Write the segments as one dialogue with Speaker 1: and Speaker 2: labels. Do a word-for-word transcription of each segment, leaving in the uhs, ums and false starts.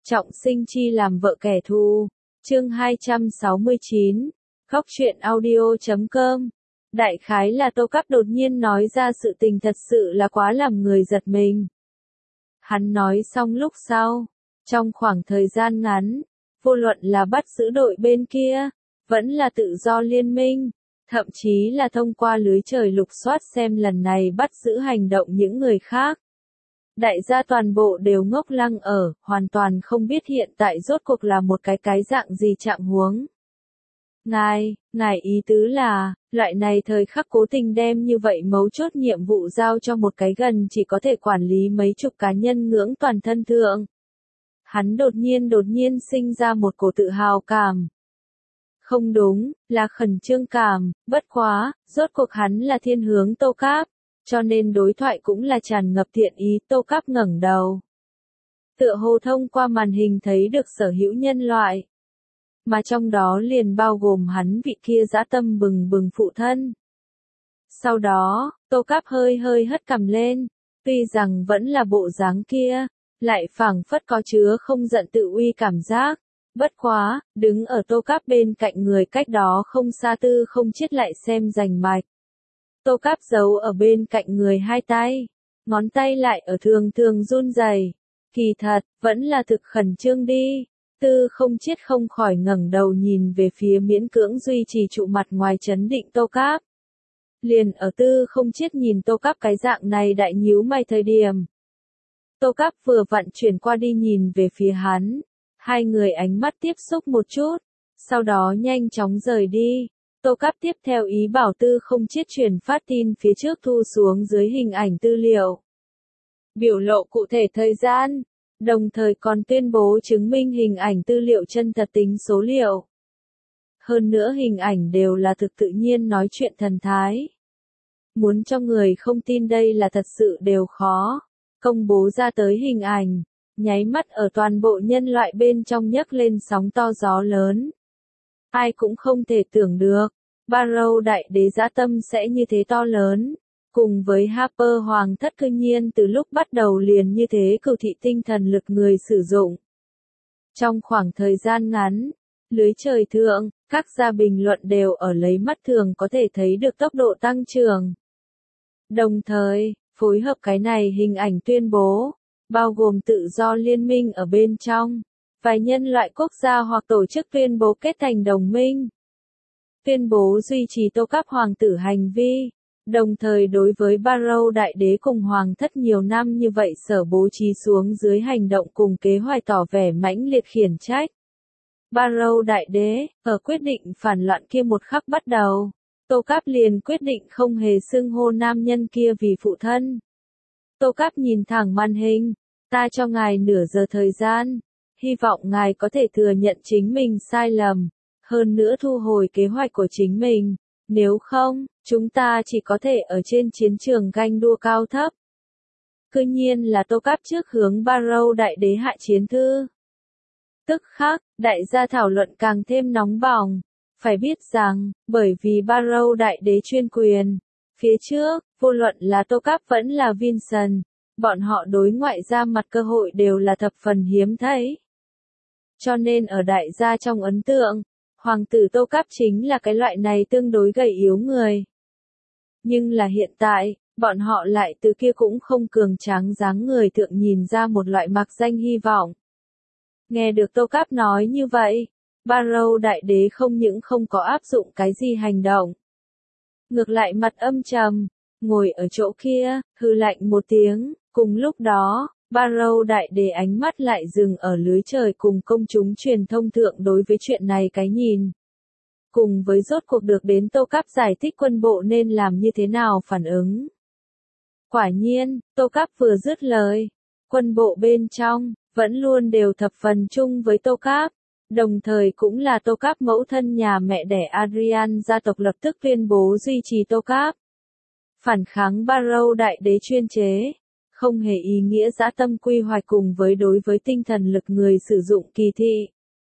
Speaker 1: Trọng sinh chi làm vợ kẻ thù. Chương hai trăm sáu mươi chín. Góc truyện audio chấm com. Đại khái là Tô Cáp đột nhiên nói ra sự tình thật sự là quá làm người giật mình. Hắn nói xong lúc sau, trong khoảng thời gian ngắn, vô luận là bắt giữ đội bên kia, vẫn là tự do liên minh, thậm chí là thông qua lưới trời lục soát xem lần này bắt giữ hành động những người khác. Đại gia toàn bộ đều ngốc lăng ở, hoàn toàn không biết hiện tại rốt cuộc là một cái cái dạng gì trạng huống. Ngài, ngài ý tứ là, loại này thời khắc cố tình đem như vậy mấu chốt nhiệm vụ giao cho một cái gần chỉ có thể quản lý mấy chục cá nhân ngưỡng toàn thân thượng. Hắn đột nhiên đột nhiên sinh ra một cổ tự hào cảm. Không đúng, là khẩn trương cảm, bất quá, rốt cuộc hắn là thiên hướng Tô Cáp, cho nên đối thoại cũng là tràn ngập thiện ý. Tô Cáp ngẩng đầu. Tựa hồ thông qua màn hình thấy được sở hữu nhân loại. Mà trong đó liền bao gồm hắn vị kia dã tâm bừng bừng phụ thân. Sau đó, Tô Cáp hơi hơi hất cằm lên, tuy rằng vẫn là bộ dáng kia, lại phảng phất có chứa không giận tự uy cảm giác. Bất quá, đứng ở Tô Cáp bên cạnh người cách đó không xa Tư Không Chiết lại xem rành mạch. Tô Cáp giấu ở bên cạnh người hai tay, ngón tay lại ở thường thường run rẩy. Kỳ thật, vẫn là thực khẩn trương đi. Tư Không Chiết không khỏi ngẩng đầu nhìn về phía miễn cưỡng duy trì trụ mặt ngoài trấn định Tô Cáp. Liền ở Tư Không Chiết nhìn Tô Cáp cái dạng này đại nhíu mày thời điểm. Tô Cáp vừa vặn chuyển qua đi nhìn về phía hắn. Hai người ánh mắt tiếp xúc một chút, sau đó nhanh chóng rời đi. Tô Cáp tiếp theo ý bảo Tư Không Chiết truyền phát tin phía trước thu xuống dưới hình ảnh tư liệu. Biểu lộ cụ thể thời gian, đồng thời còn tuyên bố chứng minh hình ảnh tư liệu chân thật tính số liệu. Hơn nữa hình ảnh đều là thực tự nhiên nói chuyện thần thái. Muốn cho người không tin đây là thật sự đều khó. Công bố ra tới hình ảnh, nháy mắt ở toàn bộ nhân loại bên trong nhấc lên sóng to gió lớn. Ai cũng không thể tưởng được, Barrow đại đế dã tâm sẽ như thế to lớn, cùng với Harper hoàng thất cư nhiên từ lúc bắt đầu liền như thế cửu thị tinh thần lực người sử dụng. Trong khoảng thời gian ngắn, lưới trời thượng, các gia bình luận đều ở lấy mắt thường có thể thấy được tốc độ tăng trưởng. Đồng thời, phối hợp cái này hình ảnh tuyên bố, bao gồm tự do liên minh ở bên trong, vài nhân loại quốc gia hoặc tổ chức tuyên bố kết thành đồng minh. Tuyên bố duy trì Tô Cáp hoàng tử hành vi, đồng thời đối với Barrow đại đế cùng hoàng thất nhiều năm như vậy sở bố trí xuống dưới hành động cùng kế hoạch tỏ vẻ mãnh liệt khiển trách. Barrow đại đế, ở quyết định phản loạn kia một khắc bắt đầu, Tô Cáp liền quyết định không hề xưng hô nam nhân kia vì phụ thân. Tô Cáp nhìn thẳng màn hình, ta cho ngài nửa giờ thời gian, hy vọng ngài có thể thừa nhận chính mình sai lầm, hơn nữa thu hồi kế hoạch của chính mình, nếu không, chúng ta chỉ có thể ở trên chiến trường ganh đua cao thấp. Cư nhiên là Tô Cáp trước hướng Barrow đại đế hạ chiến thư. Tức khắc, đại gia thảo luận càng thêm nóng bỏng, phải biết rằng, bởi vì Barrow đại đế chuyên quyền, phía trước, vô luận là Tô Cáp vẫn là Vincent, bọn họ đối ngoại ra mặt cơ hội đều là thập phần hiếm thấy. Cho nên ở đại gia trong ấn tượng, hoàng tử Tô Cáp chính là cái loại này tương đối gầy yếu người. Nhưng là hiện tại, bọn họ lại từ kia cũng không cường tráng dáng người thượng nhìn ra một loại mặc danh hy vọng. Nghe được Tô Cáp nói như vậy, Barrow đại đế không những không có áp dụng cái gì hành động. Ngược lại mặt âm trầm, ngồi ở chỗ kia, hừ lạnh một tiếng, cùng lúc đó, Barrow đại đế ánh mắt lại dừng ở lưới trời cùng công chúng truyền thông thượng đối với chuyện này cái nhìn. Cùng với rốt cuộc được đến Tô Cáp giải thích quân bộ nên làm như thế nào phản ứng. Quả nhiên, Tô Cáp vừa dứt lời, quân bộ bên trong, vẫn luôn đều thập phần chung với Tô Cáp. Đồng thời cũng là Tô Cáp mẫu thân nhà mẹ đẻ Adrian gia tộc lập tức tuyên bố duy trì Tô Cáp. Phản kháng Barrow đại đế chuyên chế, không hề ý nghĩa dã tâm quy hoạch cùng với đối với tinh thần lực người sử dụng kỳ thị.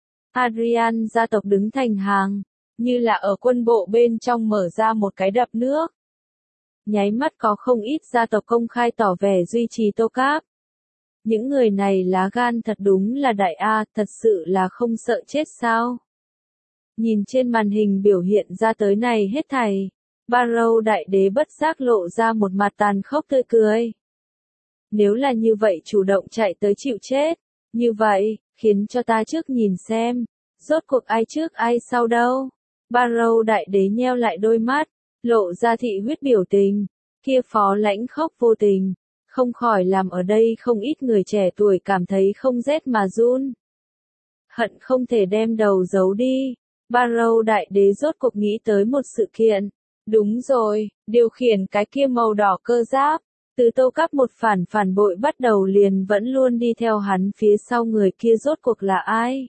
Speaker 1: Adrian gia tộc đứng thành hàng, như là ở quân bộ bên trong mở ra một cái đập nước. Nháy mắt có không ít gia tộc công khai tỏ vẻ duy trì Tô Cáp. Những người này lá gan thật đúng là đại a, thật sự là không sợ chết sao? Nhìn trên màn hình biểu hiện ra tới này hết thảy, Barrow đại đế bất giác lộ ra một mặt tàn khốc tươi cười. Nếu là như vậy chủ động chạy tới chịu chết, như vậy, khiến cho ta trước nhìn xem, rốt cuộc ai trước ai sau đâu. Barrow đại đế nheo lại đôi mắt, lộ ra thị huyết biểu tình, kia Phó Lãnh khóc vô tình, không khỏi làm ở đây không ít người trẻ tuổi cảm thấy không rét mà run. Hận không thể đem đầu giấu đi. Barrow đại đế rốt cuộc nghĩ tới một sự kiện. Đúng rồi, điều khiển cái kia màu đỏ cơ giáp, từ Tô Cáp một phản phản bội bắt đầu liền vẫn luôn đi theo hắn phía sau người kia rốt cuộc là ai?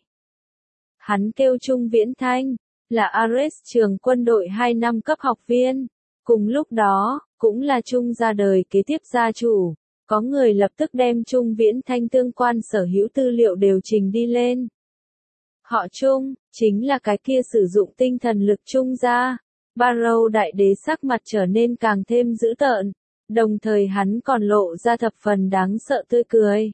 Speaker 1: Hắn kêu Trung Viễn Thanh, là Ares trường quân đội hai năm cấp học viên. Cùng lúc đó, cũng là Trung ra đời kế tiếp gia chủ. Có người lập tức đem Trung Viễn Thanh tương quan sở hữu tư liệu đều trình đi lên. Họ Trung, chính là cái kia sử dụng tinh thần lực Trung gia. Barrow đại đế sắc mặt trở nên càng thêm dữ tợn, đồng thời hắn còn lộ ra thập phần đáng sợ tươi cười.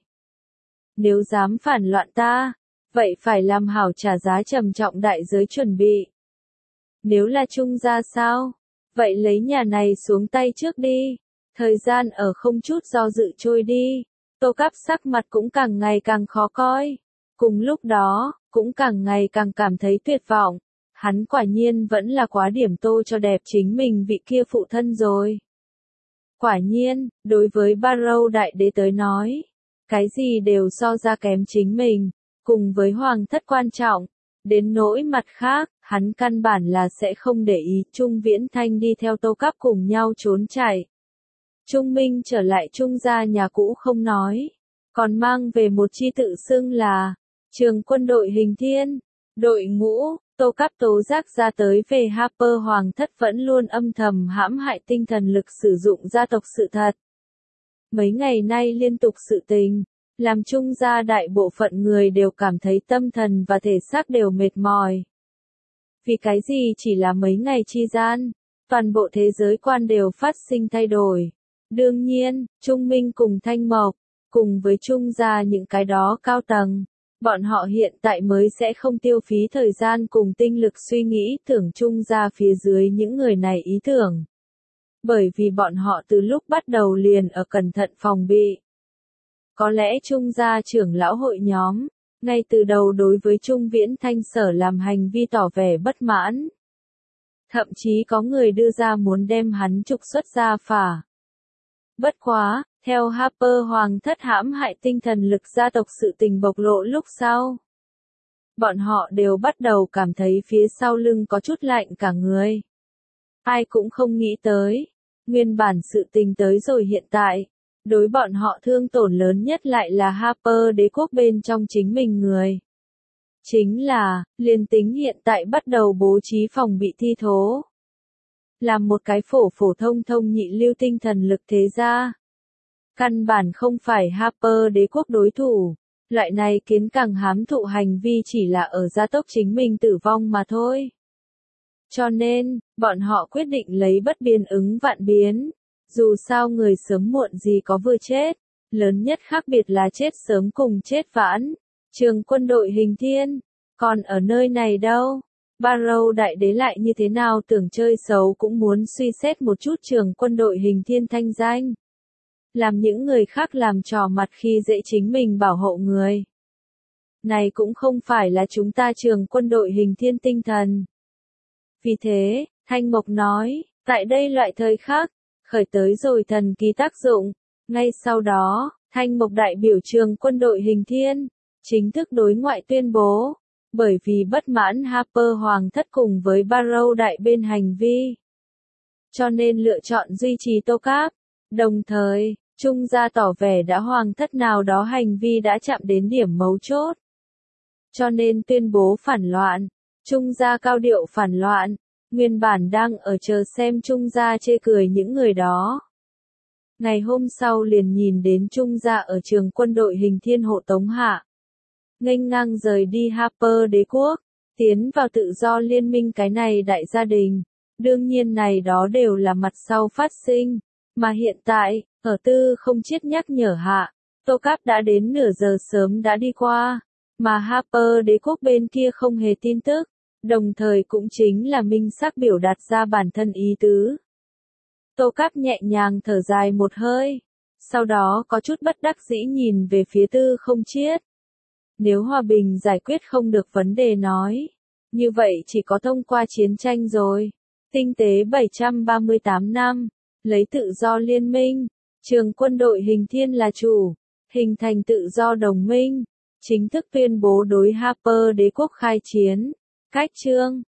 Speaker 1: Nếu dám phản loạn ta, vậy phải làm hảo trả giá trầm trọng đại giới chuẩn bị. Nếu là Trung gia sao? Vậy lấy nhà này xuống tay trước đi. Thời gian ở không chút do dự trôi đi. Tô Cáp sắc mặt cũng càng ngày càng khó coi. Cùng lúc đó, cũng càng ngày càng cảm thấy tuyệt vọng. Hắn quả nhiên vẫn là quá điểm tô cho đẹp chính mình vị kia phụ thân rồi. Quả nhiên, đối với Barrow đại đế tới nói, cái gì đều so ra kém chính mình, cùng với hoàng thất quan trọng. Đến nỗi mặt khác, hắn căn bản là sẽ không để ý Trung Viễn Thanh đi theo Tô Cáp cùng nhau trốn chạy. Trung Minh trở lại Trung gia nhà cũ không nói, còn mang về một chi tự xưng là Trường quân đội hình thiên, đội ngũ. Tô Cáp tố giác ra tới về Harper hoàng thất vẫn luôn âm thầm hãm hại tinh thần lực sử dụng gia tộc sự thật. Mấy ngày nay liên tục sự tình, làm Trung gia đại bộ phận người đều cảm thấy tâm thần và thể xác đều mệt mỏi. Vì cái gì chỉ là mấy ngày chi gian, toàn bộ thế giới quan đều phát sinh thay đổi. Đương nhiên, Trung Minh cùng Thanh Mộc, cùng với Trung gia những cái đó cao tầng. Bọn họ hiện tại mới sẽ không tiêu phí thời gian cùng tinh lực suy nghĩ tưởng Trung ra phía dưới những người này ý tưởng. Bởi vì bọn họ từ lúc bắt đầu liền ở cẩn thận phòng bị. Có lẽ Trung gia trưởng lão hội nhóm, ngay từ đầu đối với Trung Viễn Thanh sở làm hành vi tỏ vẻ bất mãn. Thậm chí có người đưa ra muốn đem hắn trục xuất ra phả. Bất quá, theo Harper hoàng thất hãm hại tinh thần lực gia tộc sự tình bộc lộ lúc sau. Bọn họ đều bắt đầu cảm thấy phía sau lưng có chút lạnh cả người. Ai cũng không nghĩ tới. Nguyên bản sự tình tới rồi hiện tại. Đối bọn họ thương tổn lớn nhất lại là Harper đế quốc bên trong chính mình người. Chính là, liên tính hiện tại bắt đầu bố trí phòng bị thi thố. Làm một cái phổ phổ thông thông nhị lưu tinh thần lực thế gia. Căn bản không phải Harper đế quốc đối thủ, loại này kiến càng hám thụ hành vi chỉ là ở gia tốc chính mình tử vong mà thôi. Cho nên, bọn họ quyết định lấy bất biến ứng vạn biến, dù sao người sớm muộn gì có vừa chết, lớn nhất khác biệt là chết sớm cùng chết vãn. Trường quân đội hình thiên, còn ở nơi này đâu? Barrow đại đế lại như thế nào tưởng chơi xấu cũng muốn suy xét một chút trường quân đội hình thiên thanh danh. Làm những người khác làm trò mặt khi dễ chính mình bảo hộ người. Này cũng không phải là chúng ta trường quân đội hình thiên tinh thần. Vì thế, Thanh Mộc nói, tại đây loại thời khắc, khởi tới rồi thần kỳ tác dụng. Ngay sau đó, Thanh Mộc đại biểu trường quân đội hình thiên, chính thức đối ngoại tuyên bố, bởi vì bất mãn Harper hoàng thất cùng với Barrow đại bên hành vi. Cho nên lựa chọn duy trì Tô Cáp. Đồng thời, Trung gia tỏ vẻ đã hoàng thất nào đó hành vi đã chạm đến điểm mấu chốt. Cho nên tuyên bố phản loạn. Trung gia cao điệu phản loạn. Nguyên bản đang ở chờ xem Trung gia chê cười những người đó. Ngày hôm sau liền nhìn đến Trung gia ở trường quân đội hình thiên hộ tống hạ. Nghênh ngang rời đi Harper đế quốc, tiến vào tự do liên minh cái này đại gia đình. Đương nhiên này đó đều là mặt sau phát sinh. Mà hiện tại, ở tư không chết nhắc nhở hạ, Tô Cáp đã đến nửa giờ sớm đã đi qua, mà Harper đế quốc bên kia không hề tin tức, đồng thời cũng chính là minh xác biểu đạt ra bản thân ý tứ. Tô Cáp nhẹ nhàng thở dài một hơi, sau đó có chút bất đắc dĩ nhìn về phía Tư Không Chiết. Nếu hòa bình giải quyết không được vấn đề nói, như vậy chỉ có thông qua chiến tranh rồi. Tinh tế bảy trăm ba mươi tám năm, lấy tự do liên minh, trường quân đội hình thiên là chủ, hình thành tự do đồng minh, chính thức tuyên bố đối Harper đế quốc khai chiến. Cách chương